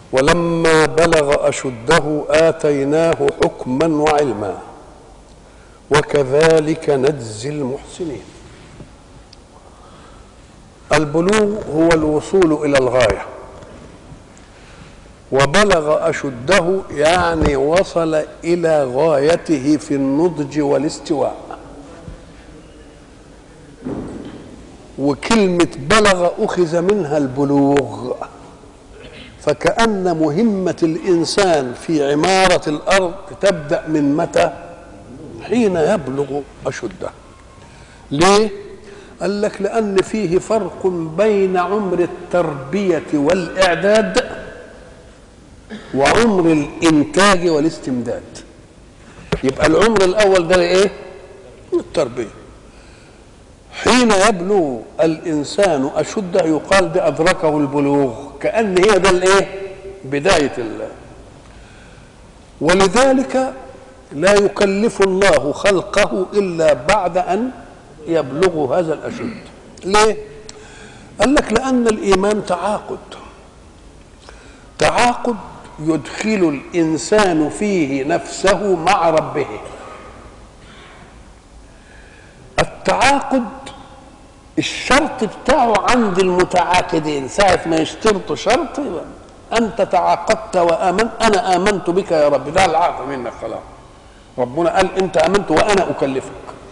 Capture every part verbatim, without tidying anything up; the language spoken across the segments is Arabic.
ولما بلغ أشده آتيناه حكما وعلما وكذلك نجزي المحسنين. البلوغ هو الوصول إلى الغاية، وبلغ أشده يعني وصل إلى غايته في النضج والاستواء. وكلمة بلغ أخذ منها البلوغ، فكأن مهمة الإنسان في عمارة الأرض تبدأ من متى؟ حين يبلغ أشده. ليه؟ قال لك لأن فيه فرق بين عمر التربية والإعداد وعمر الإنتاج والاستمداد. يبقى العمر الأول ده إيه؟ التربية. حين يبلغ الإنسان أشده يقال ده أدركه البلوغ، كأن هي ده الإيه؟ بداية الله. ولذلك لا يكلف الله خلقه إلا بعد أن يبلغوا هذا الأشد. ليه؟ قال لك لأن الإيمان تعاقد، تعاقد يدخل الإنسان فيه نفسه مع ربه. التعاقد الشرط بتاعه عند المتعاقدين، ساعة ما يشترطوا شرط أنت تعاقدت وآمنت، أنا آمنت بك يا رب، ده العقد منك خلاص. ربنا قال أنت آمنت وأنا أكلفك،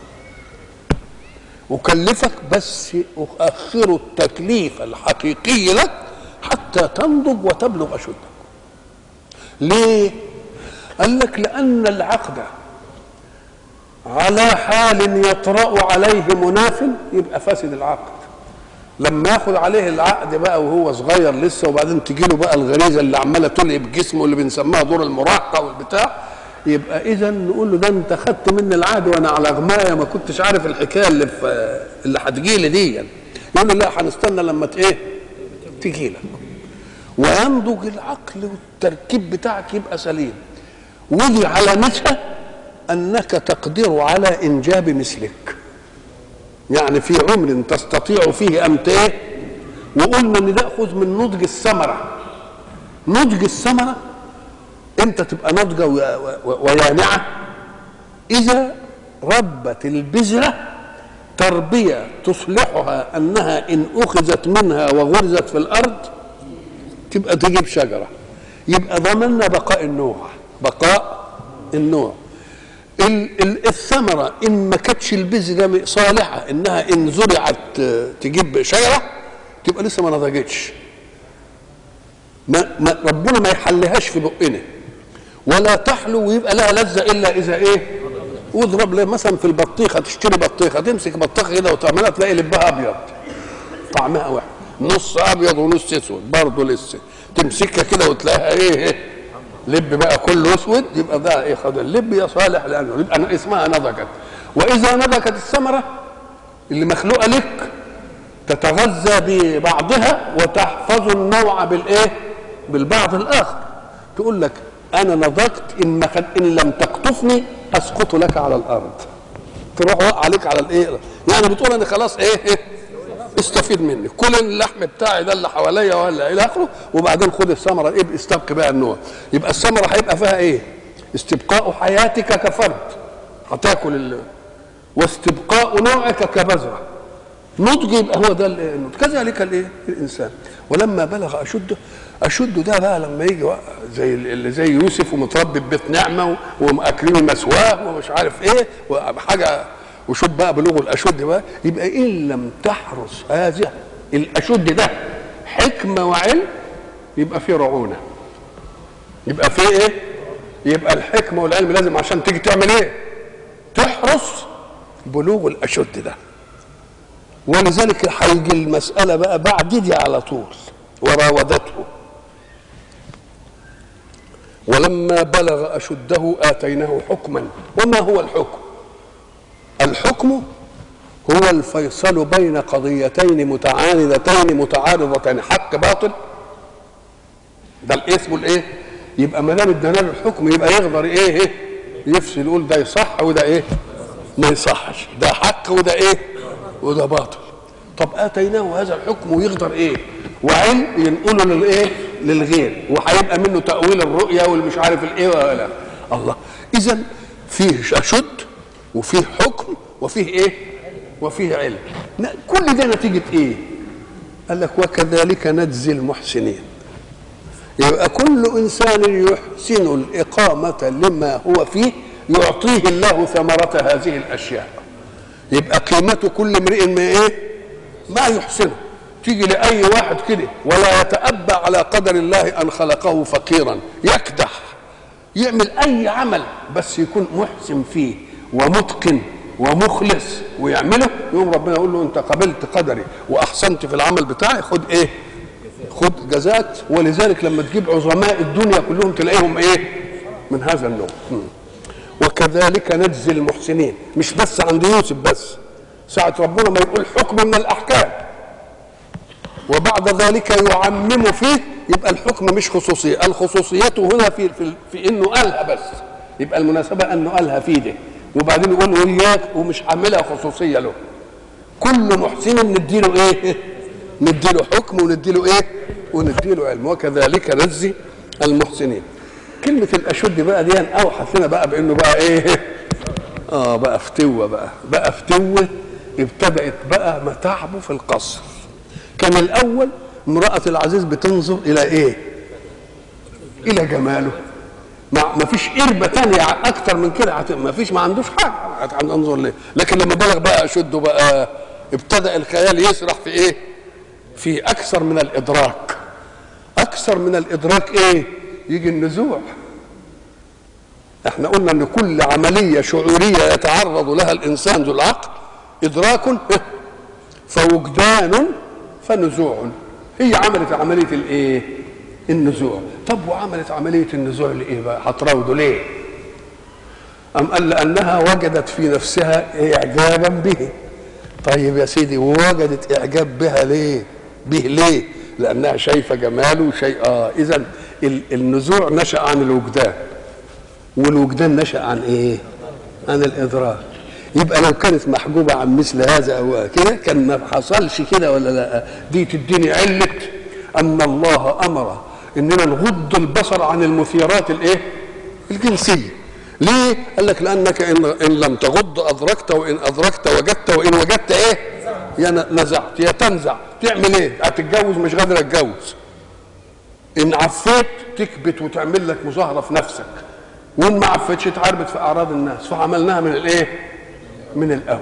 أكلفك بس أؤخر التكليف الحقيقي لك حتى تنضج وتبلغ أشدك. ليه؟ قال لك لأن العقد على حال يطرأ عليه مناف يبقى فاسد العقد. لما ياخد عليه العقد بقى وهو صغير لسه، وبعدين تجي له بقى الغريزه اللي عماله تلعب جسمه اللي بنسميها دور المراهقه والبتاع، يبقى اذا نقول له ده انت خدت مني العقد وانا على غمايه ما كنتش عارف الحكايه اللي في اللي هتجي لي دي. يقول له لا هنستنى لما ايه تجي لك وينضج العقل والتركيب بتاعك يبقى سليم. ودي علامتها انك تقدر على انجاب مثلك، يعني في عمر تستطيع فيه ان ايه. وقلنا ان ناخذ من نضج الثمره. نضج الثمره امتى تبقى ناضجه ويانعه؟ اذا ربت البذره تربيه تصلحها انها ان اخذت منها وغرزت في الارض تبقى تجيب شجره، يبقى ضمننا بقاء النوع. بقاء النوع. الثمره ان ما كانتش البذره صالحه انها ان زرعت تجيب شجره تبقى لسه ما نضجتش. ما ما ربنا ما يحلهاش في بقنا ولا تحلو ويبقى لها لذه الا اذا ايه؟ واضرب لها مثلا في البطيخه، تشتري بطيخه تمسك بطيخه كده وتعملها تلاقي لبها ابيض طعمها واحد، نص ابيض ونص اسود برضه لسه، تمسكها كده وتلاقيها ايه؟ لب بقى كله اسود، يبقى ده ايه؟ خد اللب يا صالح لانه يبقى اسمها نضجت. واذا نضجت الثمره اللي مخلوقه لك تتغذى ببعضها وتحفظ النوع بالايه؟ بالبعض الاخر. تقول لك انا نضجت ان ان لم تقطفني اسقط لك على الارض، تروح وقع عليك على الايه؟ يعني بتقول انا خلاص ايه, إيه؟ استفيد مني، كل اللحم بتاعي ده اللي حواليا ولا الى اخره، وبعدين خد الثمره ايه؟ استبق بقى النوع. يبقى الثمره هيبقى فيها ايه؟ استبقاء حياتك كفرد هتاكل ال... واستبقاء نوعك كبذره. نضج يبقى هو ده النضج. كذلك الايه؟ الانسان. ولما بلغ اشده، اشده ده بقى لما يجي زي اللي زي يوسف ومتربي ببيت نعمه ومأكلين مسواه ومش عارف ايه وحاجه، وشوف بقى بلوغ الاشد بقى، يبقى ان لم تحرص هذا الاشد ده حكمه وعلم يبقى فيه رعونه. يبقى فيه ايه؟ يبقى الحكمه والعلم لازم عشان تيجي تعمل ايه؟ تحرص بلوغ الاشد ده. ولذلك هيجي المساله بقى بعد دي على طول. وراودته ولما بلغ اشده اتيناه حكما. وما هو الحكم؟ الحكم هو الفيصل بين قضيتين متعاندتين متعارضتين، حق باطل، ده الاسم الايه؟ يبقى ما دام ادانا له الحكم يبقى يقدر ايه؟ ايه؟ يفصل يقول ده يصح وده ايه؟ ما يصحش، ده حق وده ايه؟ وده باطل. طب اتيناه هذا الحكم ويقدر ايه؟ وعلم ينقله للايه؟ للغير، وهيبقى منه تاويل الرؤيه والمش عارف الايه ولا الله. اذا فيه اشد وفيه حكم وفيه ايه؟ وفيه علم. كل ده نتيجه ايه؟ قال لك وكذلك نجزي المحسنين. يبقى كل انسان يحسن الاقامه لما هو فيه يعطيه الله ثمره هذه الاشياء. يبقى قيمته كل امرئ ما ايه؟ ما يحسنه. تيجي لاي واحد كده ولا يتأبى على قدر الله ان خلقه فقيرا، يكدح يعمل اي عمل بس يكون محسن فيه ومتقن ومخلص ويعمله، يقوم ربنا يقول له انت قبلت قدري واحسنت في العمل بتاعي، خد ايه؟ خد جزات. ولذلك لما تجيب عظماء الدنيا كلهم تلاقيهم ايه؟ من هذا النوع. وكذلك نجزي المحسنين. مش بس عند يوسف بس، ساعة ربنا ما يقول حكم من الأحكام وبعد ذلك يعمم فيه، يبقى الحكم مش خصوصية، الخصوصية هنا في, في, في إنه قالها بس، يبقى المناسبة أنه قالها فيه ده، وبعدين يقول وإياك ومش عاملها خصوصية له. كل محسن نديله إيه؟ نديله حكم ونديله إيه؟ ونديله علم. وكذلك نجزي المحسنين. كلمة الأشد بقى دي أوحت لنا بقى بأنه بقى إيه؟ آه بقى فتوة بقى بقى فتوة ابتدأت بقى متاعبه في القصر. كان الأول امرأة العزيز بتنظر إلى إيه؟ إلى جماله. ما فيش قربة تانية أكتر من كده، ما فيش، ما عندوش حاجة هتنظر ليه. لكن لما بلغ بقى أشده بقى ابتدأ الخيال يسرح في إيه؟ في أكثر من الإدراك. أكثر من الإدراك إيه؟ يجي النزوع. احنا قلنا ان كل عمليه شعوريه يتعرض لها الانسان ذو العقل ادراك فوجدان فنزوع. هي عملت عمليه الايه؟ النزوع. طب وعملت عمليه النزوع لايه بقى؟ هتراوده ليه؟ ام قال لانها وجدت في نفسها اعجابا به. طيب يا سيدي، ووجدت اعجاب بها ليه؟ به ليه؟ لانها شايفه جماله شيء. اه اذا النزوع نشا عن الوجدان، والوجدان نشأ عن ايه؟ عن الادراك. يبقى لو كانت محجوبه عن مثل هذا او كده كان ما حصلش كده ولا لا؟ دي تديني علة ان الله امر اننا نغض البصر عن المثيرات الايه؟ الجنسيه. ليه؟ قال لك لانك ان, إن لم تغض ادركت، وان ادركت وجدت، وان وجدت ايه؟ يا نزعت يا تنزع. تعمل ايه؟ هتتجوز مش قادر اتجوز. ان عفيت تكبت وتعمل لك مظاهره في نفسك، وان ما عفتش اتعربت في اعراض الناس. فعملناها من الايه؟ من الاول.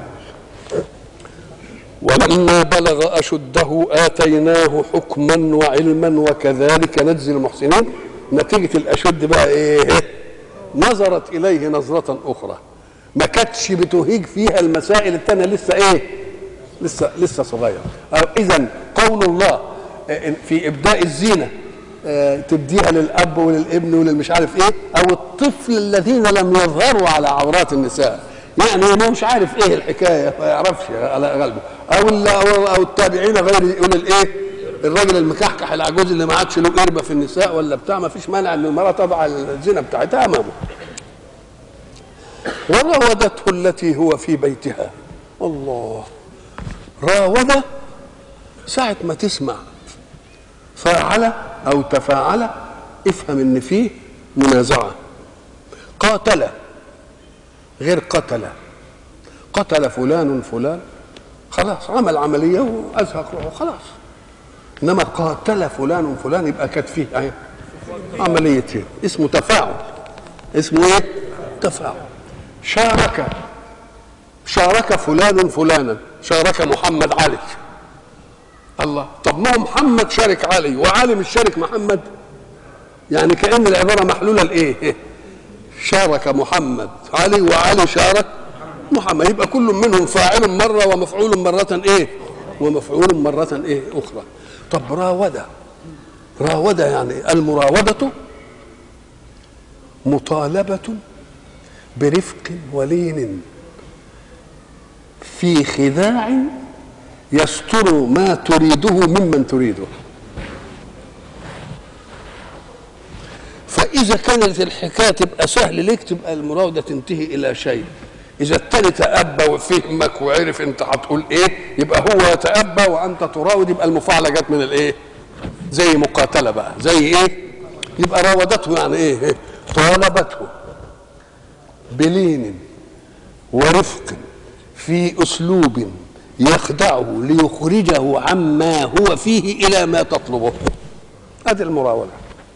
ولما بلغ اشده اتيناه حكما وعلما وكذلك نجزي المحسنين. نتيجه الاشد بقى ايه؟ نظرت اليه نظره اخرى ما كانتش بتهيج فيها المسائل الثانيه، لسه ايه؟ لسه لسه صغير. اذا قول الله في ابداء الزينه تديها للاب وللابن وللمش عارف ايه، او الطفل الذين لم يظهروا على عورات النساء، يعني هو مش عارف ايه الحكايه ما يعرفش على غلبه، او او التابعين غير يقول الايه؟ الراجل المكحكح العجوز اللي ما عادش له قربه في النساء ولا بتاع، ما فيش مانع ان المراه تضع الزنا بتاعتها امامه. وراودته التي هو في بيتها. الله، راود ساعه ما تسمع فاعل او تفاعل افهم ان فيه منازعه. قاتل غير قتل. قتل فلان فلان خلاص عمل عمليه وازهق روحه خلاص. انما قاتل فلان فلان يبقى كانت فيه اهي عمليتين، اسمه تفاعل. اسمه ايه؟ تفاعل. شارك شارك فلان فلانا، شارك محمد علي. الله، طب ما هو محمد شارك علي وعلي مش شارك محمد، يعني كأن العبارة محلولة لإيه؟ شارك محمد علي وعلي شارك محمد، يبقى كل منهم فاعل مرة ومفعول مرة إيه؟ ومفعول مرة إيه؟ أخرى. طب راودة، راودة يعني المراودة مطالبة برفق ولين في خداع يستر ما تريده ممن تريده. فإذا كانت الحكاية تبقى سهل ليك تبقى المراودة تنتهي إلى شيء. إذا التاني تأبى وفهمك وعرف أنت هتقول إيه يبقى هو يتأبى وأنت تراود، يبقى المفاعلة جت من الإيه؟ زي مقاتله بقى، زي ايه؟ يبقى راودته يعني ايه؟ طالبته بلين ورفق في اسلوب يخدعه ليخرجه عما هو فيه الى ما تطلبه. هذه المراوده.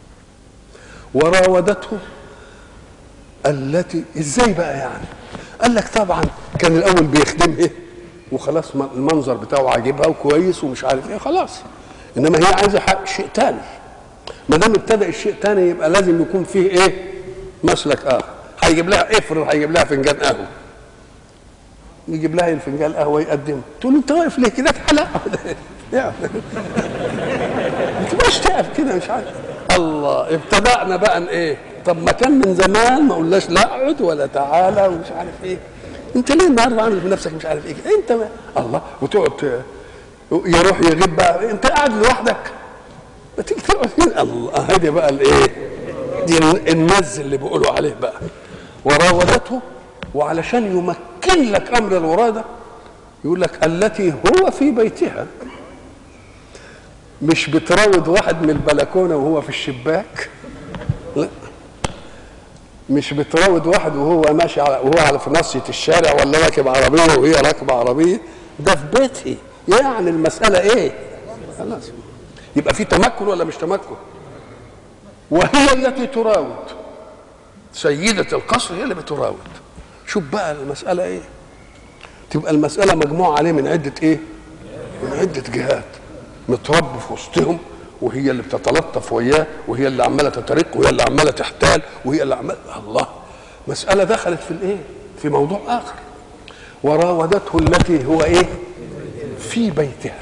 وراودته التي ازاي بقى يعني؟ قال لك طبعا كان الاول بيخدمها وخلاص المنظر بتاعه عاجبها وكويس ومش عارف ايه خلاص، انما هي عايزه حق شيء تاني. ما دام ابتدأ الشيء تاني يبقى لازم يكون فيه ايه؟ مسلك اخر. هيجيب لها افرض هيجيب لها فنجان قهوه، يجيب لها الفنجان قهوه يقدمه، تقول له انت واقف ليه كده حلقه يعني ما تبقاش تقف كده مش عارف. الله، ابتدأنا بقى ايه؟ طب ما كان من زمان ما قلناش لا اقعد ولا تعالى ومش عارف ايه. انت ليه النهارده عامل في نفسك مش عارف ايه؟ انت ما... الله، وتقعد يروح يغيب بقى، انت قاعد لوحدك ما تيجي تقعد هنا. الله، هذه بقى الايه؟ دي النز اللي بيقولوا عليه بقى. وراودته، وعلشان يمكن لك امر الوراده يقول لك التي هو في بيتها. مش بتراود واحد من البلكونه وهو في الشباك، لا، مش بتراود واحد وهو ماشي على وهو على في ناصيه الشارع ولا راكب عربيه وهي راكبه عربيه، ده في بيتها. يعني المساله ايه؟ خلاص، يبقى في تمكن ولا مش تمكن؟ وهي التي تراود، سيدة القصر هي اللي بتراود. شوف بقى المسألة ايه؟ تبقى المسألة مجموعة عليه من عدة ايه؟ من عدة جهات. متربي في وسطهم وهي اللي بتتلطف وياه وهي اللي عمالة تترك وهي اللي عمالة تحتال وهي اللي عمالة. الله، مسألة دخلت في الايه؟ في موضوع آخر. وراودته التي هو ايه؟ في بيتها.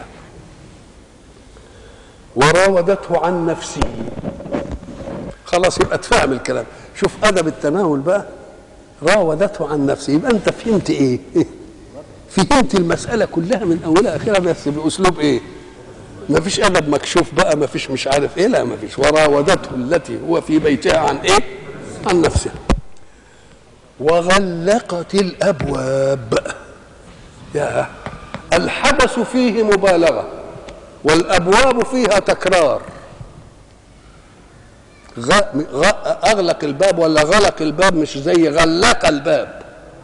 وراودته عن نفسه. خلاص، يبقى تفهم الكلام. شوف ادب التناول بقى. راودته عن نفسه، يبقى انت فهمت ايه؟ فهمت المساله كلها من اولها اخرها، بس باسلوب ايه؟ ما فيش ادب مكشوف بقى، ما فيش مش عارف ايه، لا ما فيش. وراودته التي هو في بيتها عن ايه؟ عن نفسها. وغلقت الابواب. يا الحدث فيه مبالغه والابواب فيها تكرار. غ... غ... اغلق الباب ولا غلق الباب، مش زي غلق الباب.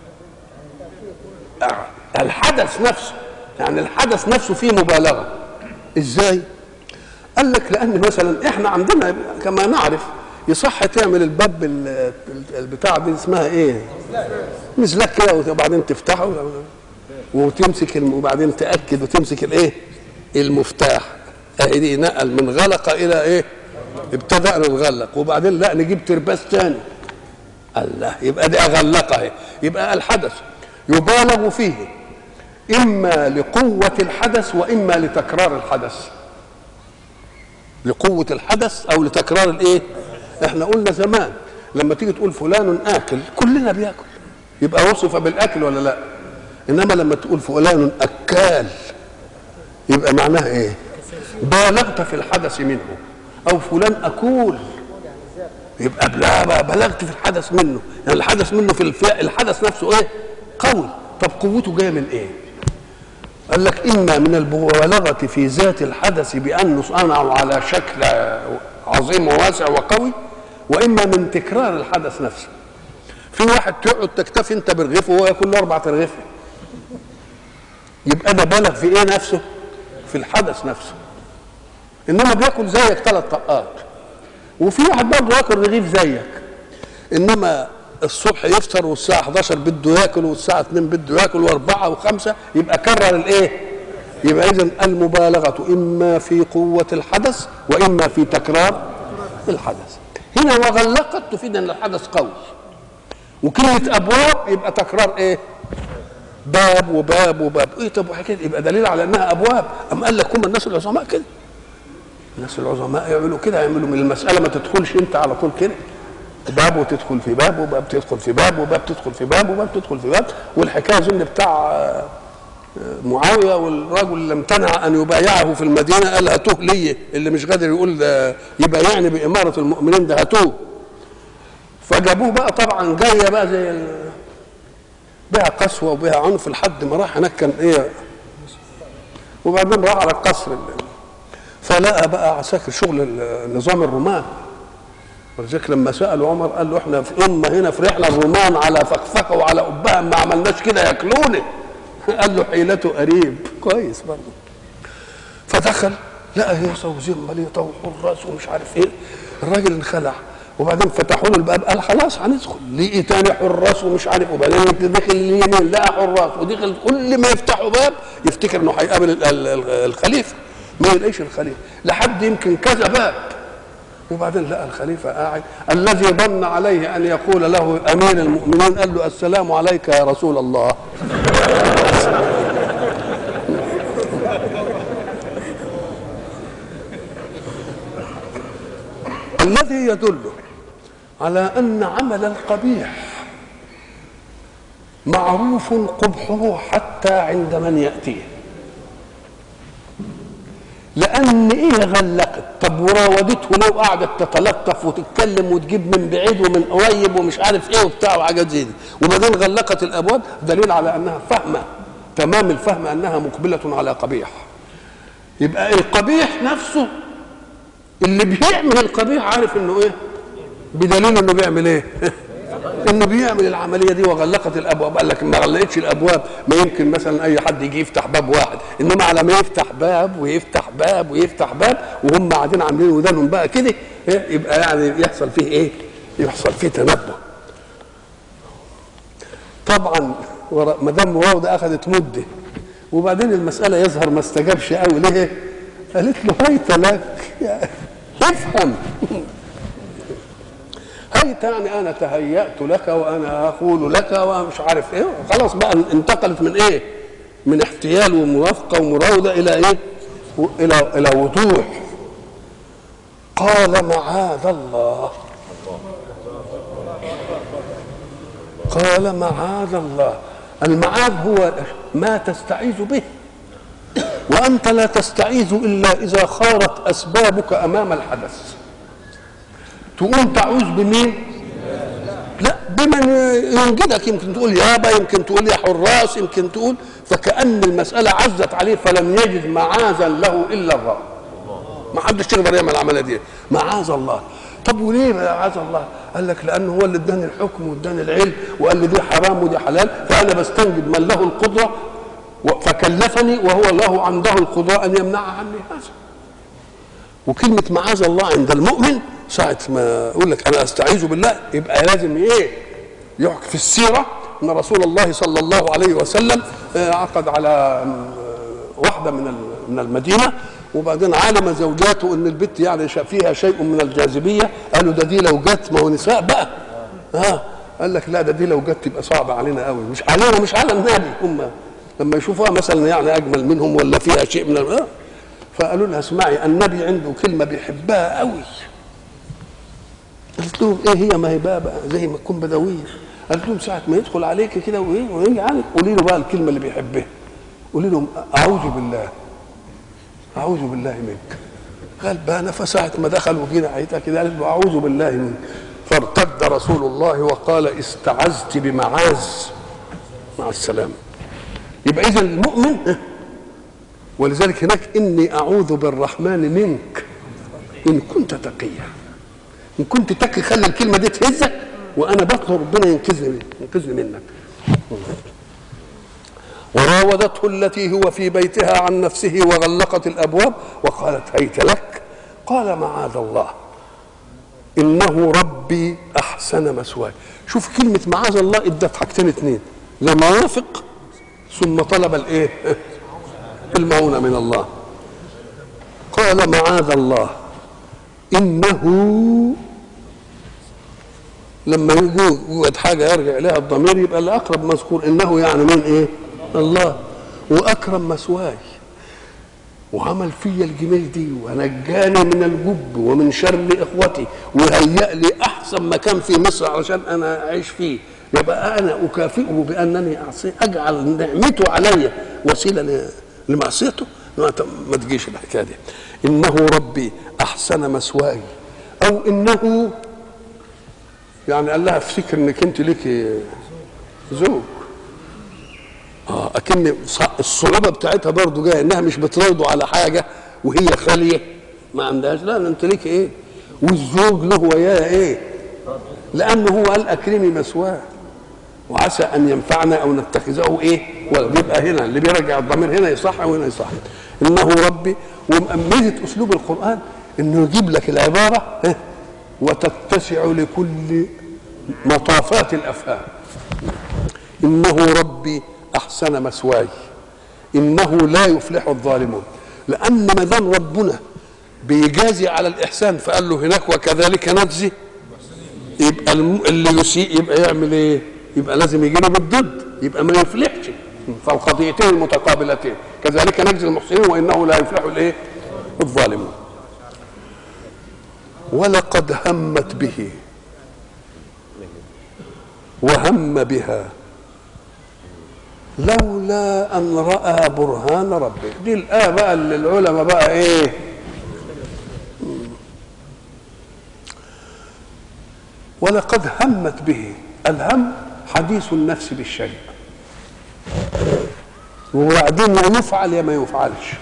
الحدث نفسه، يعني الحدث نفسه فيه مبالغه. ازاي؟ قال لك لان مثلا احنا عندنا كما نعرف يصح تعمل الباب البتاع دي اسمها ايه؟ مزلك كده، وبعدين تفتحه وتمسك وبعدين تاكد وتمسك الايه؟ المفتاح. اهي دي نقل من غلق الى ايه؟ ابتدأنا نغلق وبعدين لا نجيب ترباس تاني. الله، يبقى دي اغلقها اهي. يبقى الحدث يبالغ فيه اما لقوة الحدث واما لتكرار الحدث. لقوة الحدث او لتكرار الايه؟ احنا قلنا زمان لما تيجي تقول فلان اكل، كلنا بياكل، يبقى وصف بالاكل ولا لا؟ انما لما تقول فلان اكال يبقى معناها ايه؟ بالغت في الحدث منه. او فلان اكول يبقى بلا بلغت في الحدث منه، يعني الحدث منه في الف... الحدث نفسه ايه؟ قوي. طب قوته جايه من ايه؟ قال لك اما من المبالغه في ذات الحدث بانه صنعه على شكل عظيم وواسع وقوي، واما من تكرار الحدث نفسه. في واحد تقعد تكتفي انت برغيفه وهو ياكل له اربع ترغيفه، يبقى ده بالغ في ايه نفسه؟ في الحدث نفسه. انما بياكل زيك ثلاث طقات. وفي واحد برضه ياكل رغيف زيك، انما الصبح يفطر والساعه احداشر بده ياكل والساعه اتنين بده ياكل واربعه وخمسه، يبقى كرر الايه؟ يبقى اذا المبالغه اما في قوه الحدث واما في تكرار الحدث. هنا وغلقت تفيد ان الحدث قوي، وكلمه ابواب يبقى تكرار ايه؟ باب وباب وباب. ايه طب وحكايه يبقى دليل على انها ابواب. ام قال لك هم الناس العظماء كده، الناس العظماء يعملوا كده، يعملوا من المساله ما تدخلش انت على طول كده، باب وتدخل في باب وباب تدخل في باب وباب تدخل في باب وباب تدخل في باب. والحكايه اظن بتاع معاويه والرجل اللي امتنع ان يبايعه في المدينه، قال هاتوه لي، اللي مش قادر يقول يبايعني باماره المؤمنين ده هاتوه. فجابوه بقى، طبعا جايه بقى زي بها قسوه وبها عنف لحد ما راح هناك كان ايه، وبعدين راح على القصر اللي. فلقى بقى عساكر شغل نظام الرومان، ولذلك لما سالوا عمر قال له احنا في امه هنا في رحله الرومان على فخفخه وعلى قبها ما عملناش كده ياكلوني. قال له حيلته قريب كويس برضه. فدخل لقى هيصه وزمبليطه وحراس ومش عارف ايه، الراجل انخلع. وبعدين فتحوا له الباب قال خلاص هندخل، لقي تاني حراس ومش عارف، وبعدين دخل اليمين لقى حراس، ودخل كل ما يفتحوا باب يفتكر انه هيقابل الخليفه، ما يلاقيش الخليفه لحد يمكن كذا باب، وبعدين لقى الخليفه قاعد الذي ظن عليه ان يقول له امير المؤمنين قال له السلام عليك يا رسول الله. الذي يدل على ان عمل القبيح معروف قبحه حتى عند من ياتيه، لان ايه غلقت؟ طب وراودته لو قعدت تتلطف وتتكلم وتجيب من بعيد ومن قريب ومش عارف ايه وبتاع وحاجات زي دي، وبعدين غلقت الابواب، دليل على انها فاهمه تمام الفهم انها مقبله على قبيح. يبقى القبيح نفسه اللي بيعمل القبيح عارف انه ايه، بدليل انه بيعمل ايه؟ انه بيعمل العمليه دي وغلقت الابواب. قال لك ما غلقتش الابواب، ما يمكن مثلا اي حد يجي يفتح باب واحد، انما على ما يفتح باب ويفتح باب ويفتح باب وهم قاعدين عاملين ودانهم بقى كده، يبقى يعني يحصل فيه ايه؟ يحصل فيه تنبه. طبعا مدام مراوده اخذت مده، وبعدين المساله يظهر ما استجابش قوي. ليه؟ قالت له هيت لك افهم. هيت يعني انا تهيأت لك وانا اقول لك ومش عارف ايه. خلاص بقى انتقلت من ايه؟ من احتيال وموافقه ومراوده الى ايه؟ الى الى وضوح. قال معاذ الله، قال معاذ الله. المعاذ هو ما تستعيذ به، وأنت لا تستعيذ إلا إذا خارت أسبابك أمام الحدث. تقول تعوذ بمين؟ لا، بمن ينجدك. يمكن تقول يابا، يمكن تقول يا حراس، يمكن تقول، فكأن المسألة عزت عليه فلم يجد معاذا له إلا الرب. ما حدش يقدر يعمل العملية دي، معاذ الله. طب وليه معاذ الله؟ قال لك لأنه هو اللي اداني الحكم واداني العلم وقال لي دي حرام ودي حلال، فأنا بستنجد من له القدرة فكلفني وهو له عنده القدرة أن يمنع عني هذا. وكلمة معاذ الله عند المؤمن ساعة ما يقول لك أنا أستعيذ بالله، يبقى لازم إيه؟ يحكي في السيرة أن رسول الله صلى الله عليه وسلم عقد على واحدة من من المدينة، وبعدين علم زوجاته أن البت يعني فيها شيء من الجاذبية. قالوا ده دي لو جت، ما هو نساء بقى. ها قال لك لا، ده دي لو جت تبقى صعبة علينا قوي، مش علينا مش على النبي، هم لما يشوفوها مثلا يعني اجمل منهم ولا فيها شيء من ال... فقالوا لها اسمعي النبي عنده كلمه بيحبها قوي. قالت لهم ايه هي؟ ما هي بقى, بقى زي ما تكون بدويه. قالت لهم ساعه ما يدخل عليك كده وايه ويجي يعني قولي له بقى الكلمه اللي بيحبها، قولي له اعوذ بالله، اعوذ بالله منك. غلبانه. فساعه ما دخل وجينا عيتها كده قالت له اعوذ بالله منك. فارتد رسول الله وقال استعذت بمعاذ، مع السلامه. يبقى إذا المؤمن، ولذلك هناك إني أعوذ بالرحمن منك إن كنت تقيا. إن كنت تقي خلي الكلمة دي تهزك، وأنا بطلب ربنا ينقذني ينقذني منك. وراودته التي هو في بيتها عن نفسه وغلقت الأبواب وقالت هيت لك. قال معاذ الله إنه ربي أحسن مثواي. شوف كلمة معاذ الله ادت حاجتين اتنين، لما وافق ثم طلب الايه؟ المعونة من الله. قال معاذ الله انه، لما يوجد حاجه يرجع اليها الضمير يبقى الاقرب مذكور، انه يعني من ايه؟ الله. واكرم مثواي وعمل فيا الجميل دي ونجاني من الجب ومن شر اخوتي وهيأ لي احسن مكان في مصر علشان انا اعيش فيه. يبقى انا اكافئه بانني اعصيه، اجعل نعمته علي وسيله لمعصيته؟ ما تجيش الحكايه دي. انه ربي احسن مثواي، او انه يعني قال لها افتكر انك انت ليك زوج. اه اكن الصعوبه بتاعتها برضه جايه انها مش بتراوده على حاجه وهي خاليه، ما عندهاش، لا انت ليك ايه؟ والزوج له وياه ايه؟ لانه هو قال اكرمي مثواه وعسى ان ينفعنا او نتخذه ايه؟ ويبقى هنا اللي بيرجع الضمير هنا يصح وهنا يصح. انه ربي. ومأمنة اسلوب القران انه يجيب لك العباره وتتسع لكل مطافات الافهام. انه ربي احسن مثواي انه لا يفلح الظالمون. لان ما دام ربنا بيجازي على الاحسان فقال له هناك وكذلك نجزي، يبقى اللي يسيء يبقى يعمل ايه؟ يبقى لازم يجي له بالضد، يبقى ما يفلحش. فالقضيتين المتقابلتين كذلك نجزي المحسنين وانه لا يفلح الايه؟ الظالمون. ولقد همت به وهم بها لولا ان راى برهان ربه. دي الايه بقى اللي العلماء بقى ايه؟ ولقد همت به. الهم حديث النفس بالشيء، وبعدين يا يفعل يا ما يفعلش.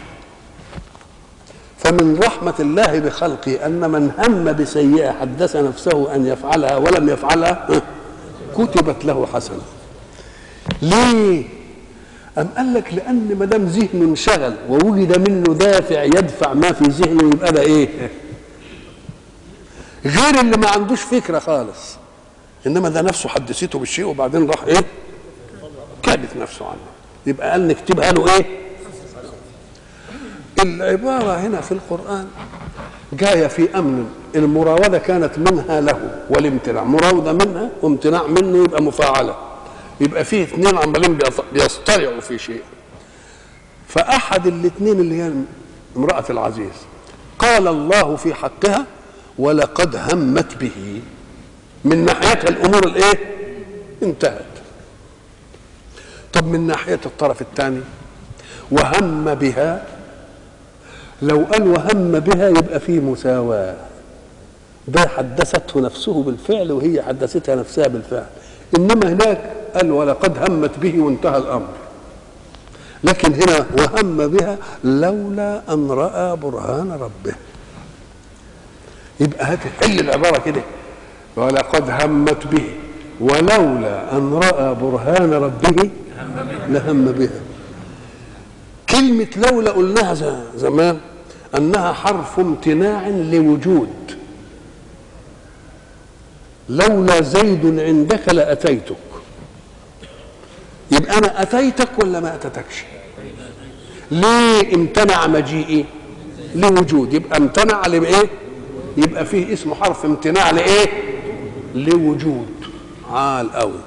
فمن رحمة الله بخلقه أن من هم بسيئة حدث نفسه أن يفعلها ولم يفعلها كتبت له حسنة. ليه؟ أم قال لك لأن ما دام ذهنه انشغل ووجد منه دافع يدفع ما في ذهنه يبقى ده إيه؟ غير اللي ما عندوش فكرة خالص، إنما ده نفسه حدثته بالشيء وبعدين راح إيه؟ كابت نفسه عنه، يبقى قال نكتبها له إيه؟ العبارة هنا في القرآن جاية في أمن. المراودة كانت منها له والامتناع، مراودة منها وامتناع منه يبقى مفاعلة، يبقى فيه اثنين عمالين بيصطرعوا في شيء. فأحد الاثنين اللي هي امرأة العزيز قال الله في حقها ولقد همت به. من ناحيتها الأمور الإيه؟ انتهت. طب من ناحية الطرف الثاني وهم بها، لو قال وهم بها يبقى فيه مساواة، ده حدثته نفسه بالفعل وهي حدثتها نفسها بالفعل. إنما هناك قال ولقد همت به وانتهى الأمر، لكن هنا وهم بها لولا أن رأى برهان ربه. يبقى هتحل العبارة كده ولقد همت به ولولا أن رأى برهان ربه لهم بها. كلمة لولا قلناها زمان أنها حرف امتناع لوجود. لولا زيد عندك لأتيتك، يبقى أنا أتيتك ولا ما أتتكش؟ ليه امتنع مجيئي؟ لوجود، يبقى امتنع لإيه؟ يبقى فيه اسمه حرف امتناع لإيه؟ لوجود. عال قوي.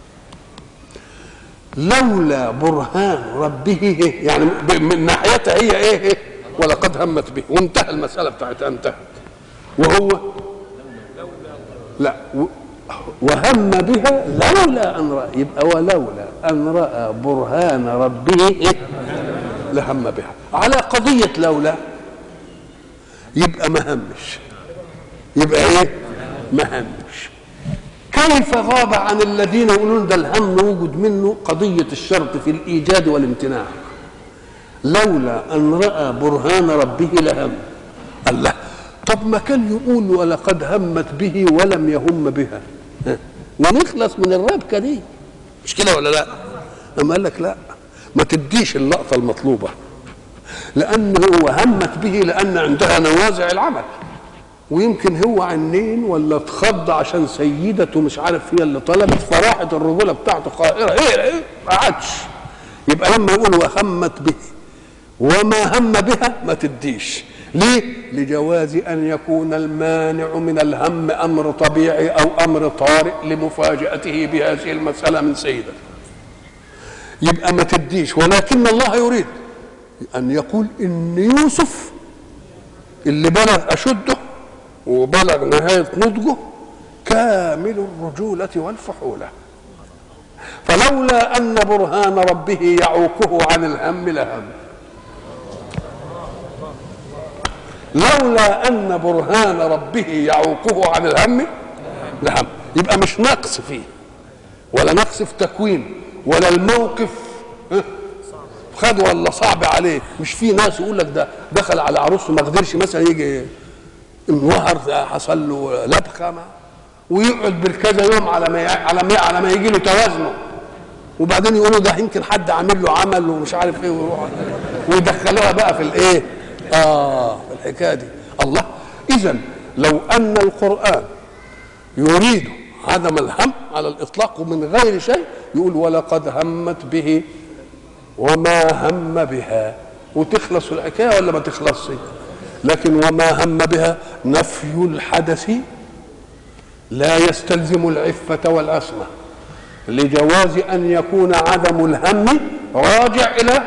لولا برهان ربه يعني من ناحيتها هي ايه؟ ولقد همت به وانتهى المسألة بتاعتها انتهت. وهو لا وهم بها لولا أن رأى، يبقى ولولا أن رأى برهان ربه إيه؟ لهم بها. على قضية لولا يبقى ما همش، يبقى ايه؟ ما همش. كيف غاب عن الذين يقولون ده الهم وجد منه قضية الشرط في الإيجاد والامتناع؟ لولا أن رأى برهان ربه لهم. الله، طب ما كان يقول ولقد همت به ولم يهم بها ونخلص من الربكة دي، مش كده ولا لا؟ أما قال لك لا، ما تديش اللقطة المطلوبة، لأنه هو همت به لأن عندها نوازع العمل، ويمكن هو عنين ولا اتخض عشان سيدته مش عارف هي اللي طلبت فراحت الرجوله بتاعته قائره ايه ايه ما عادش. يبقى لما يقول وهمت به وما هم بها ما تديش. ليه؟ لجواز ان يكون المانع من الهم امر طبيعي او امر طارئ لمفاجأته بهذه المسألة من سيدته. يبقى ما تديش، ولكن الله يريد ان يقول ان يوسف اللي بلغ اشده وبلغ نهاية نضجه كامل الرجولة والفحولة، فلولا أن برهان ربه يعوقه عن الهم لهم. لولا أن برهان ربه يعوقه عن الهم لهم، يبقى مش نقص فيه ولا نقص في تكوين ولا الموقف خد ولا صعب عليه. مش في ناس يقول لك ده دخل على عروسه ما قدرش مثلا يجي انوهر، حصل له لبخه، ويقعد بالكذا يوم على ما على ما على ما يجي له توازنه، وبعدين يقولوا ده يمكن حد عامل له عمل ومش عارف ايه، ويروح ويدخلوها بقى في الايه؟ اه في الحكايه دي. الله، اذا لو ان القران يريد عدم الهم على الاطلاق ومن غير شيء يقول ولقد همت به وما هم بها، وتخلص الحكايه ولا ما تخلصش؟ لكن وما هم بها نفي الحدث لا يستلزم العفه والعصمه، لجواز ان يكون عدم الهم راجع الى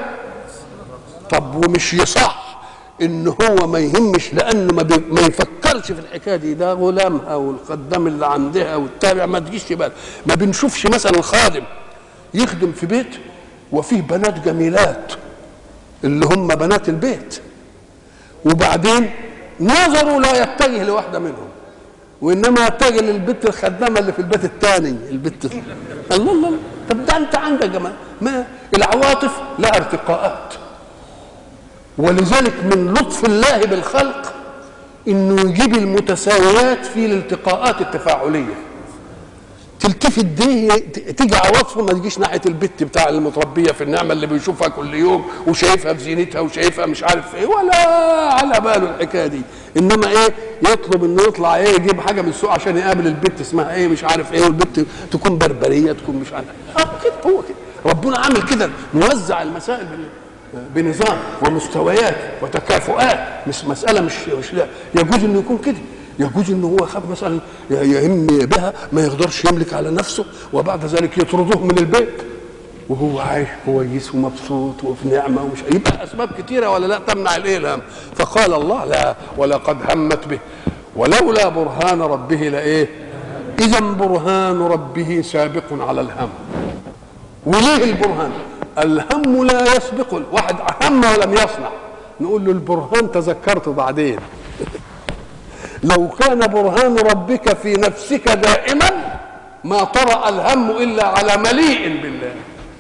طب ومش يصح ان هو ما يهمش لانه ما, ما يفكرش في الحكايه دي، ده غلامها والخدام اللي عندها والتابع ما تجيش في بالها. ما بنشوفش مثلا خادم يخدم في بيت وفيه بنات جميلات اللي هم بنات البيت، وبعدين نظره لا يتجه لواحده منهم وانما يتجه للبنت الخدامه اللي في البيت الثاني، البنت الله الله. طب ده انت عندك جمال، ما العواطف لها ارتقاءات، ولذلك من لطف الله بالخلق انه يجيب المتساويات في الالتقاءات التفاعليه. تلتفت دي تيجي عواطفه ما تجيش ناحيه البت بتاع المتربيه في النعمه اللي بيشوفها كل يوم وشايفها بزينتها وشايفها مش عارف ايه، ولا على باله الحكايه دي. انما ايه؟ يطلب انه يطلع ايه، يجيب حاجه من السوق عشان يقابل البت اسمها ايه مش عارف ايه، والبت تكون بربريه تكون مش عارف اه كده. هو كده ربنا عامل كده، نوزع المسائل بنظام ومستويات وتكافؤات، مش مساله مش مش لا. يجوز انه يكون كده، يجوز انه هو خاف مثلا يهم بها ما يقدرش يملك على نفسه وبعد ذلك يطردوه من البيت وهو عايش كويس ومبسوط وفي نعمه ومش يبقى اسباب كثيره ولا لا تمنع الايه الهم. فقال الله لا ولقد همت به ولولا برهان ربه لايه. اذا برهان ربه سابق على الهم. وليه البرهان؟ الهم لا يسبق، واحد هم ولم يصنع نقول له البرهان تذكرته بعدين. لو كان برهان ربك في نفسك دائما ما طرأ الهم إلا على مليء بالله،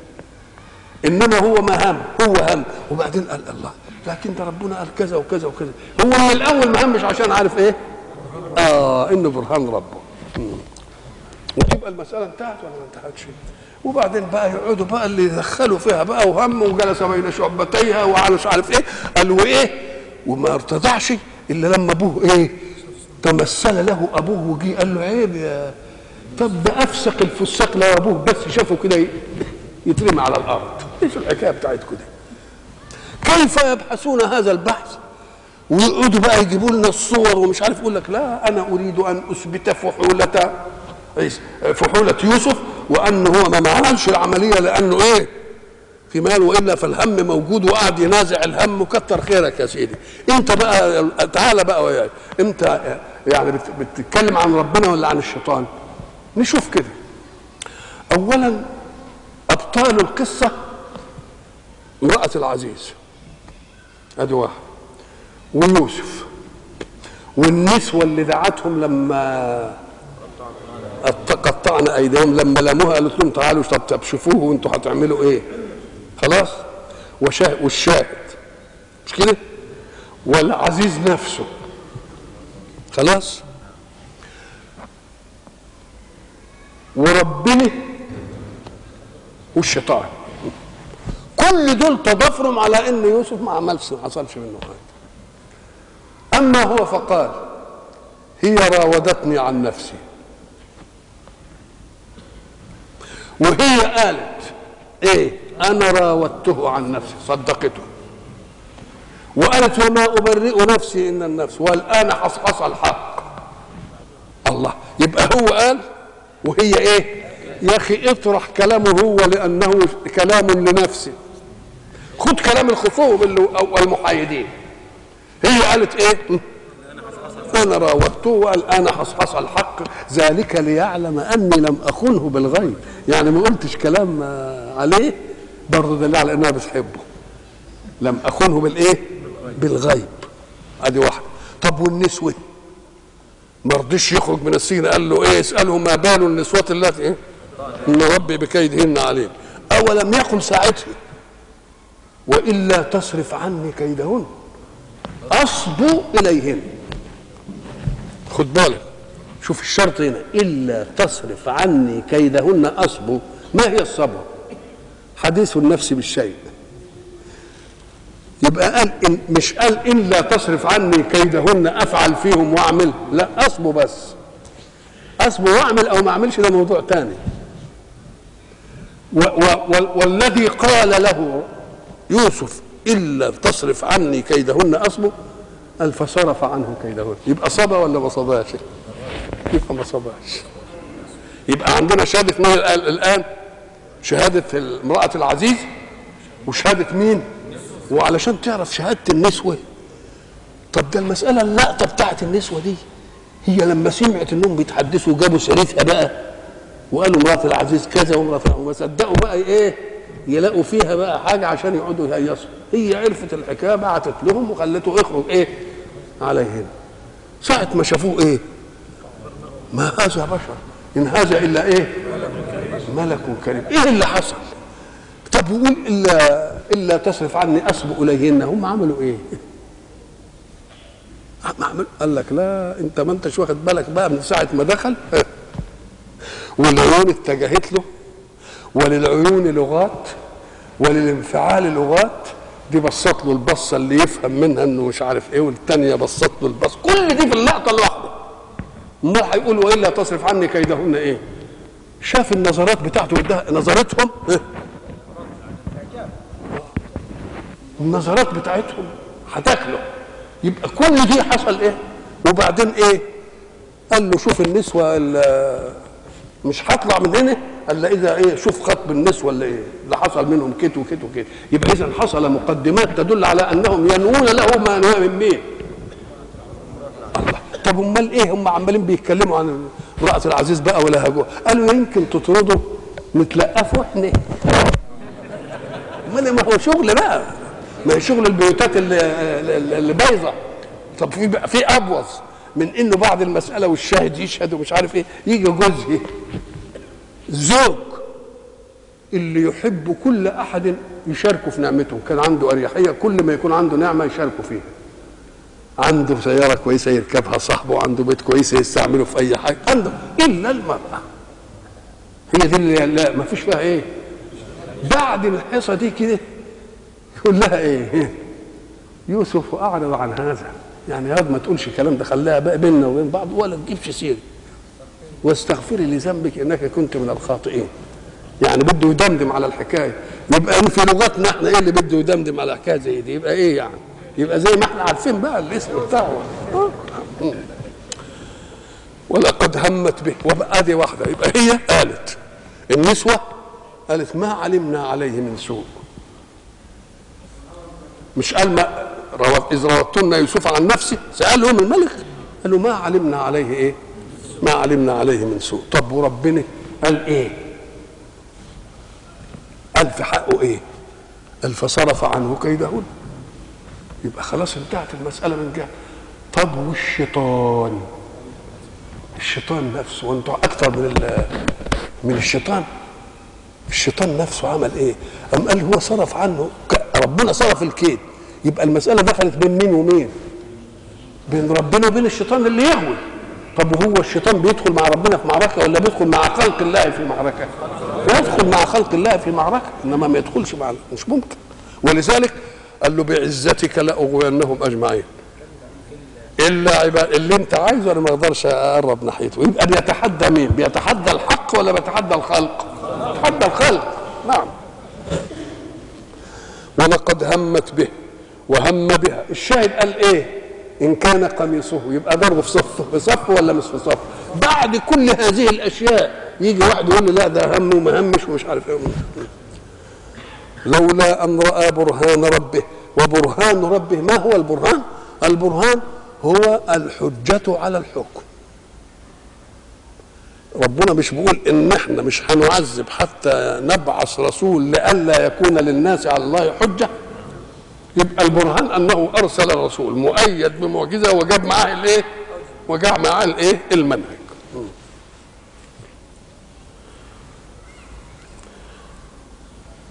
إنما هو ما هم، هو هم وبعدين قال الله لكن ده ربنا قال كذا وكذا وكذا. هو من الأول ما همش عشان عارف إيه؟ آه إنه برهان ربه. وتبقى المسألة انتهت ولا ما انتهتش؟ وبعدين بقى يقعدوا بقى اللي يدخلوا فيها بقى وهم وجلس بين شعبتيها وعلى مش عارف إيه، قال وإيه؟ وما ارتضعش إلا لما أبوه إيه؟ تمثل له ابوه وجي قال له عيب يا طب ده افسق الفساق لو ابوه بس شافه كده يترمي على الارض. ايش الحكايه بتاعتكم دي؟ كيف يبحثون هذا البحث ويقعدوا بقى يجيبوا لنا الصور ومش عارف. يقول لك لا انا اريد ان اثبت فحوله فحوله يوسف وان هو ما عملش العمليه لانه ايه في مال، والا فالهم موجود وقاعد ينازع الهم وكتر خيرك يا سيدي. انت بقى تعالى بقى وياي، انت يعني بتتكلم عن ربنا ولا عن الشيطان؟ نشوف كده. اولا ابطال القصه امراه العزيز ادي واحد، ويوسف، والنسوه اللي دعتهم لما قطعنا ايديهم لما لموها قالت لهم تعالوا طب شوفوه وانتوا هتعملوا ايه. خلاص. وشاهد والشاهد مش كده، والعزيز نفسه. خلاص. وربنا والشيطان، كل دول تضافرهم على ان يوسف ما عملش ما حصلش منه حاجه. اما هو فقال هي راودتني عن نفسي، وهي قالت ايه انا راودته عن نفسي، صدقته وقالت وما ابرئ نفسي ان النفس والان حصحص الحق. الله، يبقى هو قال وهي ايه؟ يا اخي اطرح كلامه هو لانه كلام لنفسه، خد كلام الخصوم او المحايدين. هي قالت ايه؟ انا راودته والان حصحص الحق ذلك ليعلم اني لم اخنه بالغيب، يعني ما قلتش كلام عليه برضه دليل على انها بتحبه. لم اخنه بالايه؟ بالغيب. ادي واحده. طب والنسوه ما رضيش يخرج من السجن، قال له ايه؟ اساله ما بال النسوة اللاتي ايه؟ ان ربي بكيدهن عليم. اولم يقل ساعتها والا تصرف عني كيدهن اصب اليهن. خد بالك، شوف الشرط هنا، الا تصرف عني كيدهن اصب. ما هي الصبر؟ حديث النفس بالشيء. يبقى قال إن مش قال الا تصرف عني كيدهن افعل فيهم واعمل، لا، اصب بس. اصب واعمل او ما اعملش ده موضوع ثاني. والذي قال له يوسف الا تصرف عني كيدهن اصب، قال فصرف عنه كيدهن. يبقى صبا ولا ما صباش؟ يبقى ما صباش. يبقى عندنا شهاده مين الان؟ شهاده امراه العزيز وشهاده مين؟ وعلشان تعرف شهاده النسوه، طب ده المساله اللقطه بتاعت النسوه دي، هي لما سمعت انهم بيتحدثوا جابوا سيرتها بقى وقالوا امراه العزيز كذا وامراه، وما صدقوا بقى ايه يلاقوا فيها بقى حاجه عشان يقعدوا يهيصوا. هي عرفت الحكايه بعتت لهم وخلته يخرج ايه عليهم. ساعه ما شافوه ايه؟ ما هذا بشر ان هذا الا ايه؟ ملك كريم. ايه اللي حصل؟ طب يقول الا الا تصرف عني اسبق اليهن، هم عملوا ايه؟ عمل قال لك لا انت ما انتش واخد بالك بقى من ساعه ما دخل والعيون اتجهت له، وللعيون لغات وللانفعال لغات. دي بصت له البصه اللي يفهم منها انه مش عارف ايه، والثانيه بصت له البص، كل دي في اللقطه الواحده. امال هيقول والا تصرف عني كيدهن ايه؟ شاف النظرات بتاعته ده نظرتهم إيه؟ النظرات بتاعتهم هتاكله. يبقى كل دي حصل ايه؟ وبعدين ايه؟ قال له شوف النسوه مش هطلع من هنا الا اذا ايه؟ شوف خطب النسوه اللي ايه؟ اللي حصل منهم كت وكت وكت. يبقى اذا حصل مقدمات تدل على انهم ينوون له ما نوى من مين؟ الله. طب امال ايه هم عمالين بيتكلموا عن امراه العزيز بقى ولا هجوه؟ قالوا يمكن تطردوا نتلقفوا احنا. امال ما هو شغل بقى، ما هي شغل البيوتات اللي, اللي بايظه. طب في بقى في ابوظ من انه بعد المساله والشاهد يشهد ومش عارف ايه، يجي جوزه زوج اللي يحب كل احد يشاركه في نعمته. كان عنده اريحيه، كل ما يكون عنده نعمه يشاركه فيها. عنده سياره كويسه يركبها صاحبه، عنده بيت كويس يستعمله في اي حاجه عنده، الا المراه هي دي اللي لا ما فيش فيها ايه. بعد الحصه دي كده يقول لها ايه؟ يوسف اعرض عن هذا، يعني هذا ما تقولش الكلام ده، خليها بقى بيننا وبين بعض ولا تجيبش سيره، واستغفري لذنبك انك كنت من الخاطئين. يعني بده يدمدم على الحكايه. يبقى ان في لغتنا احنا ايه اللي بده يدمدم على حكايه زي دي؟ يبقى ايه يعني؟ يبقى زي ما احنا عارفين بقى الاسم بتاعه. ولقد همت به، وبقى دي واحده. يبقى هي قالت النسوه قالت ما علمنا عليه من سوء. مش قال ما إذ راودتن يوسف عن نفسه، سألهم الملك قالوا ما علمنا عليه ايه؟ ما علمنا عليه من سوء. طب وربنا قال ايه؟ قال في حقه ايه؟ قال فصرف عنه كيدهن. يبقى خلاص انتهت المسألة من جهة. طب والشيطان؟ الشيطان نفسه، وانتوا اكتر من من الشيطان. الشيطان نفسه عمل ايه؟ قام قال هو صرف عنه، ربنا صرف الكيد. يبقى المسألة دخلت بين مين ومين؟ بين ربنا وبين الشيطان اللي يغوي. طب وهو الشيطان بيدخل مع ربنا في معركة ولا بيدخل مع خلق الله في معركة؟ يدخل مع خلق الله في معركة، انما ما يدخلش مع، مش ممكن. ولذلك قال له بعزتك لأغوينهم أجمعين إلا عباد اللي أنت عايزه أنا ما أقدرش أقرب ناحيته. يبقى بيتحدى مين؟ بيتحدى الحق ولا بيتحدى الخلق؟ بيتحدى الخلق. نعم. ولقد همت به وهم بها. الشاهد قال ايه؟ ان كان قميصه، يبقى ضربه في صف في صف ولا مش في صف؟ بعد كل هذه الاشياء يجي واحد يقول لي لا ده هم وما همش ومش عارف ايه. لولا ان راى برهان ربه. وبرهان ربه ما هو البرهان؟ البرهان هو الحجة على الحكم. ربنا مش بيقول ان احنا مش هنعذب حتى نبعث رسول لئلا يكون للناس على الله حجه؟ يبقى البرهان انه ارسل رسول مؤيد بمعجزه وجاب معاه الايه؟ وجاب معاه الايه؟ المنهج.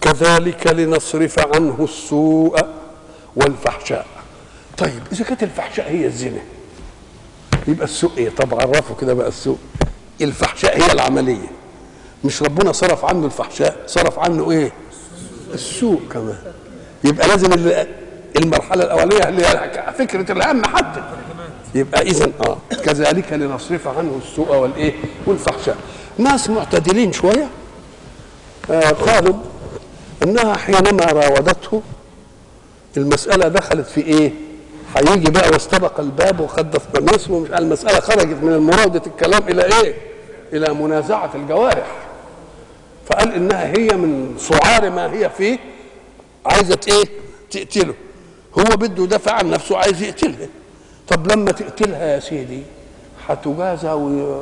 كذلك لنصرف عنه السوء والفحشاء. طيب اذا كانت الفحشاء هي الزنا يبقى السوء ايه؟ طب عرفوا كده بقى السوء. الفحشاء هي العمليه، مش ربنا صرف عنه الفحشاء، صرف عنه ايه؟ السوء كمان. يبقى لازم المرحله الاوليه اللي هي فكره الهم حتى يبقى اذا اه كذلك لنصرف عنه السوء والايه؟ والفحشاء. ناس معتدلين شويه آه قالوا انها حينما راودته المساله دخلت في ايه؟ هيجي بقى واستبق الباب وخدف قميصه ومش المساله خرجت من مراوده الكلام الى ايه؟ الى منازعه الجوارح. فقال انها هي من سعار ما هي فيه عايزه ايه؟ تقتله. هو بده يدافع عن نفسه عايز يقتلها. طب لما تقتلها يا سيدي هتجازى و...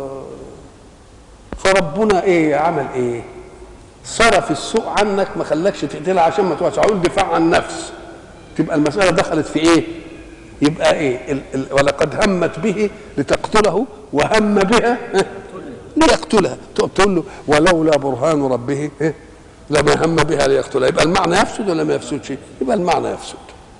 فربنا ايه عمل ايه؟ صرف السوء عنك ما خلاكش تقتلها عشان ما توسع يقول دفاع عن نفس. تبقى المساله دخلت في ايه؟ يبقى ايه؟ ال... ال... ولقد همت به لتقتله وهم بها ليقتلها. تقول له ولولا برهان ربه لما هم بها ليقتلها. يبقى المعنى يفسد ولا ما يفسدش؟ يبقى المعنى يفسد.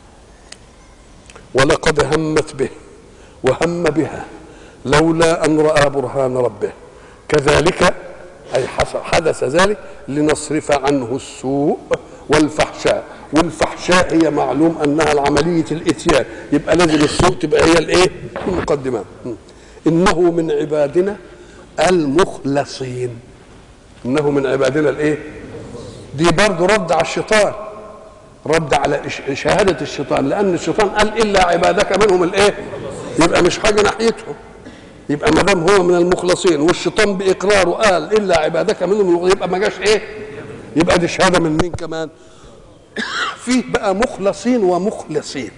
ولقد همت به وهم بها لولا ان راى برهان ربه كذلك اي حدث ذلك لنصرف عنه السوء والفحشاء. والفحشاء هي معلوم انها العمليه الاتيان، يبقى لازم السوء تبقى هي الايه؟ المقدمه. انه من عبادنا المخلصين. انه من عبادنا الايه؟ دي برضه رد على الشيطان، رد على شهاده الشيطان، لان الشيطان قال الا عبادك منهم الايه؟ يبقى مش حاجه ناحيتهم. يبقى ما دام هو من المخلصين والشيطان باقراره قال الا عبادك منهم يبقى ما جاش ايه؟ يبقى دي شهاده من مين كمان؟ فيه بقى مخلصين ومخلصين.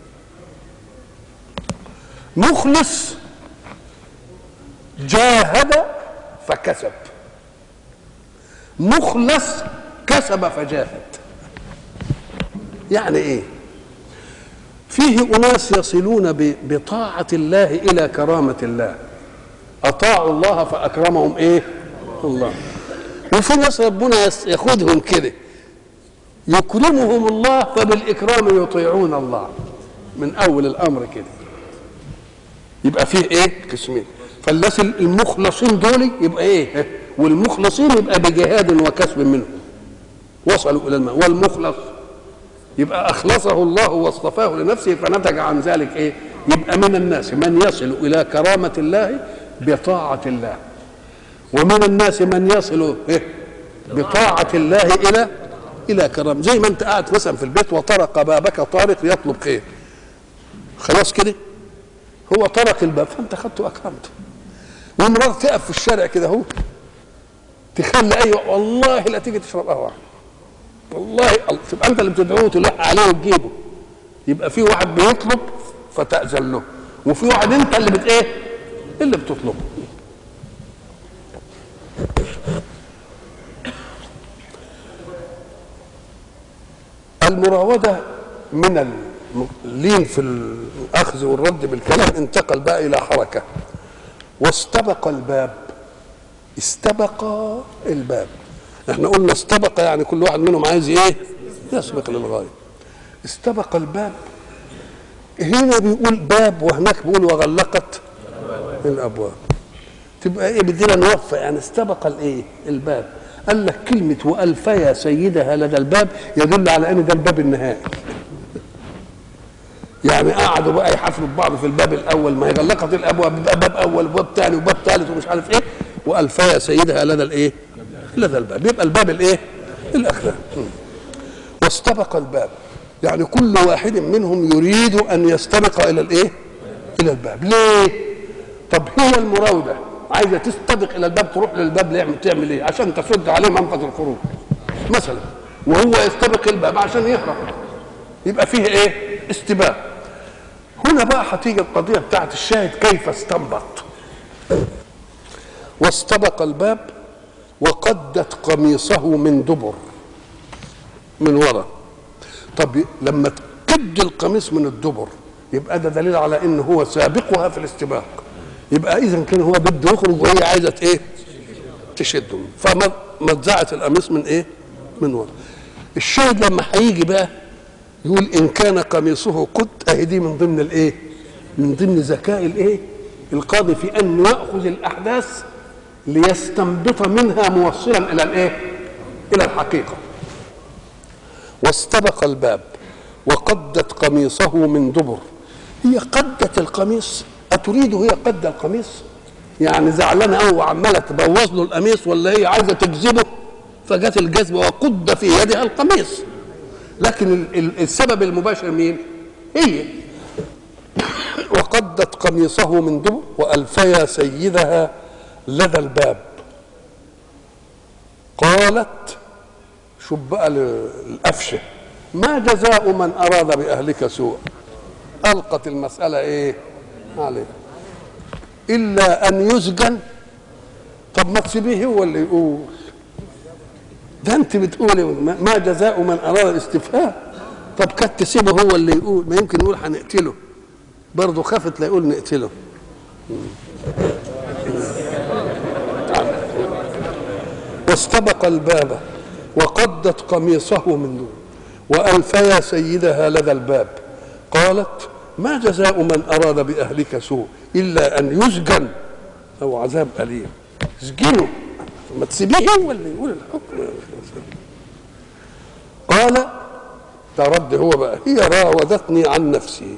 مخلص جاهد فكسب، مخلص كسب فجاهد. يعني ايه؟ فيه اناس يصلون بطاعه الله الى كرامه الله، اطاعوا الله فاكرمهم ايه؟ الله. وفي ناس ربنا ياخذهم كده يكرمهم الله فبالاكرام يطيعون الله من اول الامر كده. يبقى فيه ايه؟ قسمين. فالناس المخلصين دول يبقى ايه؟ والمخلصين يبقى بجهاد وكسب منهم وصلوا الى الماء. والمخلص يبقى اخلصه الله واصطفاه لنفسه فنتج عن ذلك ايه؟ يبقى من الناس من يصل الى كرامه الله بطاعه الله، ومن الناس من يصل إيه؟ بطاعه الله الى الى كرامه. زي ما انت قاعد مثلا في البيت وطرق بابك طارق يطلب خير، خلاص كده هو طرق الباب فانت خدته واكرمته. ومرات تقف في الشارع كده اهو تخلي ايوه والله لا تيجي تشرب قهوه والله تبقى انت اللي بتدعوه تلح عليه وتجيبه. يبقى في واحد بيطلب فتأذن له، وفي واحد انت اللي بت ايه؟ اللي بتطلبه. المراودة من اللين في الأخذ والرد بالكلام انتقل بقى إلى حركة. واستبق الباب، استبق الباب. احنا قلنا استبق يعني كل واحد منهم عايز ايه؟ يسبق للغاية. استبق الباب هنا بيقول باب وهناك بيقول وغلقت الأبواب. تبقى ايه؟ بدينا نوفق يعني استبق الايه؟ الباب. قال لك كلمة وألفيا سيدها لدى الباب يدل على ان ده الباب النهائي. يعني قعدوا بقى يحفلوا ببعض في الباب الاول، ما هي غلقت الابواب بيبقى باب اول وباب ثاني وباب ثالث ومش عارف ايه. والفيا سيدها لدى الايه؟ لدى الباب. يبقى الباب الايه؟ الاخلاق. واستبق الباب يعني كل واحد منهم يريد ان يستبق الى الايه؟ الى الباب. ليه؟ طب هي المراوده عايزه تستبق الى الباب تروح للباب ليه؟ تعمل ايه؟ عشان تسد عليه منفذ الخروج مثلا، وهو يستبق الباب عشان يهرب. يبقى فيه ايه؟ استباق. هنا بقى هتيجي القضيه بتاعت الشاهد كيف استنبط. واستبق الباب وقدت قميصه من دبر، من وراء. طب لما تقد القميص من الدبر يبقى ده دليل على ان هو سابقها في الاستباق. يبقى اذا كان هو بده يخرج وهي عايزه ايه؟ تشده. فمزعت القميص من ايه؟ من وراء. الشاهد لما هيجي بقى يقول ان كان قميصه قد، اهي دي من ضمن الايه؟ من ضمن ذكاء الايه؟ القاضي في ان ياخذ الاحداث ليستنبط منها موصلا الى الايه؟ الى الحقيقه. واستبق الباب وقدت قميصه من دبر. هي قدت القميص، اتريد هي قد القميص؟ يعني زعلانه قوي وعماله تبوظ له القميص، ولا هي عايزه تجذبه فجت الجذبه وقد في يدها القميص؟ لكن السبب المباشر مين؟ هي. وقدت قميصه من دبر والفيا سيدها لدى الباب. قالت، شوف بقى القفشه، ما جزاء من اراد باهلك سوء. القت المساله ايه عليه؟ الا ان يسجن. طب ما تسيبيه هو اللي يقول، ده انت بتقولي ما جزاء من اراد الاستفهام. طب كانت تسيبه هو اللي يقول، ما يمكن يقول هنقتله، برضه خافت لا يقول نقتله. واستبق الباب وقدت قميصه من دون والفيا سيدها لدى الباب. قالت ما جزاء من اراد باهلك سوء الا ان يسجن او عذاب اليم. اسجنه، ما تسيبيه هو اللي يقول الحكم. قال، ترد هو بقى، هي راودتني عن نفسي.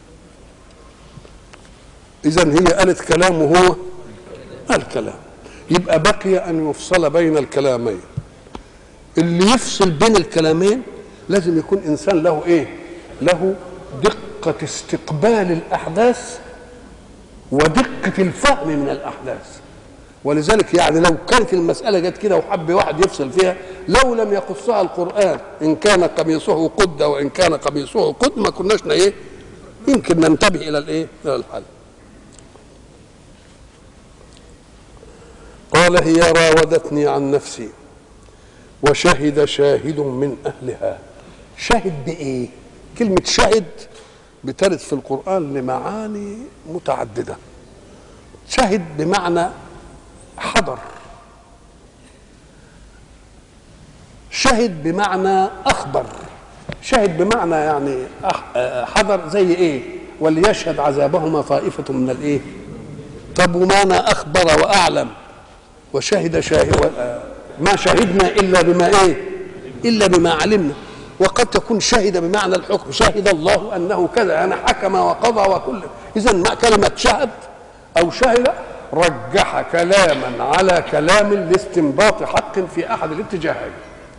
اذن هي قالت كلام وهو قال كلام، يبقى بقي ان يفصل بين الكلامين. اللي يفصل بين الكلامين لازم يكون انسان له ايه؟ له دقة استقبال الاحداث ودقة الفهم من الاحداث. ولذلك يعني لو كانت المسألة جت كده وحب واحد يفصل فيها، لو لم يقصها القرآن إن كان قميصه قد وإن كان قميصه قد، ما كناش ايه؟ يمكن ننتبه إلى الايه؟ إلى الحل. قال هي راودتني عن نفسي وشهد شاهد من أهلها. شهد بإيه؟ كلمة شهد بترد في القرآن لمعاني متعددة. شهد بمعنى حضر، شهد بمعنى أخبر، شهد بمعنى يعني حضر. زي إيه؟ وليشهد عذابهما طائفة من الإيه؟ طب ومعنى أخبر وأعلم. وشهد شاهد، ما شهدنا إلا بما إيه؟ إلا بما علمنا. وقد تكون شهد بمعنى الحكم، شهد الله أنه كذا، يعني حكم وقضى وكل. إذن كلمة شهد أو شهد رجح كلاما على كلام لاستنباط حق في أحد الاتجاهين.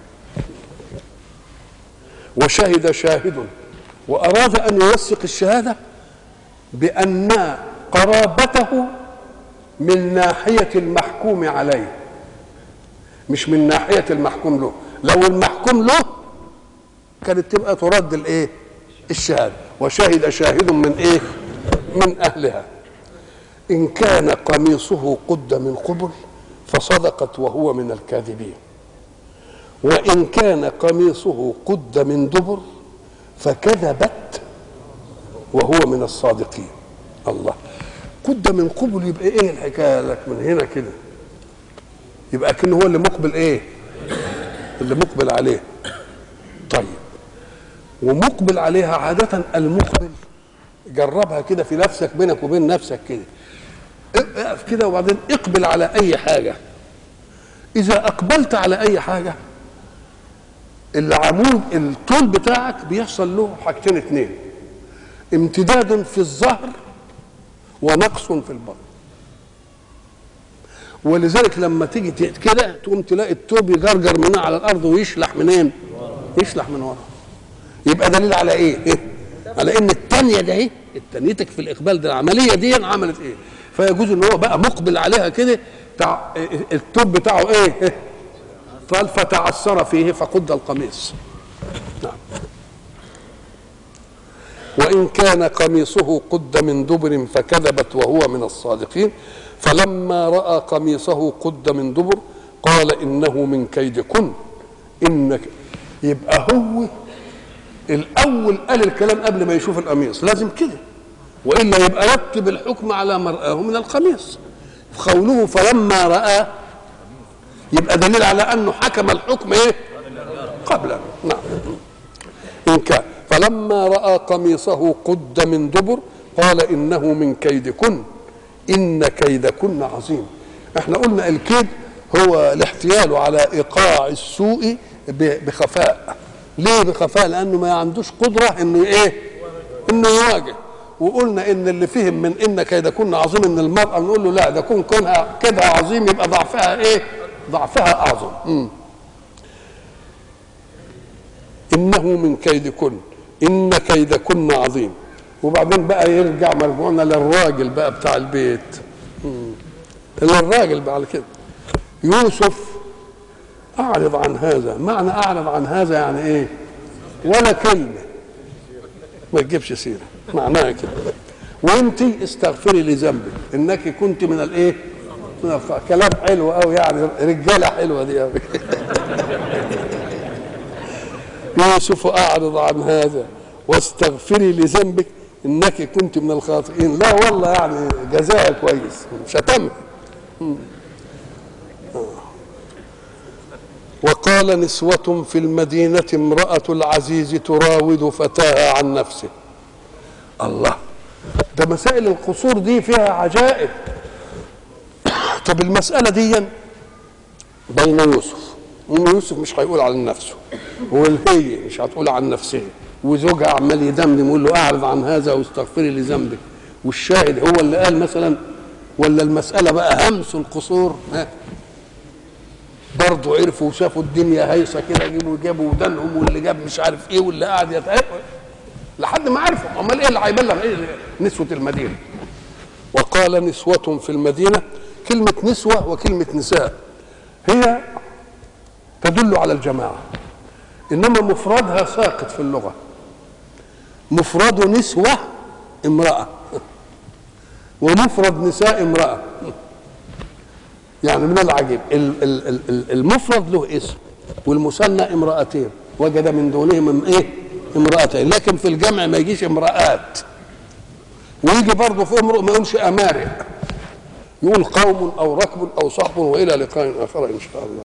وشهد شاهد، وأراد أن يوثق الشهادة بأن قرابته من ناحية المحكوم عليه، مش من ناحية المحكوم له. لو المحكوم له كانت تبقى ترد الايه؟ الشهادة. وشهد شاهد من ايه؟ من أهلها إن كان قميصه قد من قبل فصدقت وهو من الكاذبين، وإن كان قميصه قد من دبر فكذبت وهو من الصادقين. الله، قد من قبل يبقى ايه الحكايه لك من هنا كده؟ يبقى كأنه هو اللي مقبل ايه؟ اللي مقبل عليه. طيب، ومقبل عليها عادة المقبل، جربها كده في نفسك، بينك وبين نفسك كده، اقف كده وبعدين اقبل على اي حاجة. اذا اقبلت على اي حاجة العمود الطول بتاعك بيحصل له حاجتين اتنين: امتداد في الظهر ونقص في البطن. ولذلك لما تيجي كده تقوم تلاقي الثوب يجرجر من على الارض ويشلح منين؟ يشلح من ورا. يبقى دليل على ايه؟ إيه؟ على ان الثانيه ده ايه؟ التانيتك في الاقبال ده العمليه دي عملت ايه؟ فيجوز ان هو بقى مقبل عليها كده، تع... الثوب بتاعه ايه؟ قال فتعثر فيه فقد القميص. نعم. وإن كان قميصه قد من دبر فكذبت وهو من الصادقين. فلما رأى قميصه قد من دبر قال إنه من كيدكن. إنك يبقى هو الأول قال الكلام قبل ما يشوف القميص، لازم كده، وإلا يبقى رتب الحكم على ما رآه من القميص. قوله فلما رأى يبقى دليل على أنه حكم الحكم إيه؟ قبلا. نعم. إن كان فلما رأى قميصه قد من دبر قال إنه من كيدكن إن كيدكن عظيم. احنا قلنا الكيد هو الاحتيال على إيقاع السوء بخفاء. ليه بخفاء؟ لأنه ما عندوش قدرة إنه إيه؟ إنه يواجه. وقلنا إن اللي فهم من إن كيدكن عظيم إن المرأة نقول له لا، ده كون كونها كيدها عظيم يبقى ضعفها إيه؟ ضعفها أعظم. م. إنه من كيدكن إن كيدكن عظيم. وبعدين بقى يرجع مرجوعنا للراجل بقى بتاع البيت. للراجل بعد كده يوسف أعرض عن هذا. معنى أعرض عن هذا يعني إيه؟ ولا كلمة ما تجيبش سيرة، معناها كده. وأنت استغفري لذنبك إنك كنت من الإيه؟ من الخ... كلام حلو أوي يعني، رجالة حلوة دي أوي. يوسف أعرض عن هذا واستغفري لذنبك إنك كنت من الخاطئين. لا والله يعني جزاها كويس، شتمها. وقال نسوة في المدينة امرأة العزيز تراود فتاها عن نفسه. الله، ده مسائل القصور دي فيها عجائب. طب المسألة دي بين يوسف، أم يوسف مش هيقول عن نفسه، والهي مش هتقول عن نفسها، وزوجها عمال يدمدم يقول له اعرض عن هذا واستغفري لذنبك، والشاهد هو اللي قال مثلا، ولا المسألة بقى همس القصور؟ ها برضه عرفوا وشافوا الدنيا هيصة كده، جابوا جابوا ودانهم، واللي جاب مش عارف ايه، واللي قاعد يتعب لحد ما عرفوا. امال ايه اللي هيبلغ ايه نسوة المدينة؟ وقال نسوة في المدينة، كلمة نسوة وكلمة نساء هي تدل على الجماعة، إنما مفردها ساقط في اللغة. مفرد نسوة امرأة، ومفرد نساء امرأة. يعني من العجيب المفرد له اسم والمثنى امرأتين، وجد من دونهم ايه؟ امرأتين. لكن في الجمع ما يجيش امرأات، ويجي برضه في امرؤ ما يقولش أمارئ، يقول قوم أو ركب أو صحب. وإلى لقاء آخر إن شاء الله.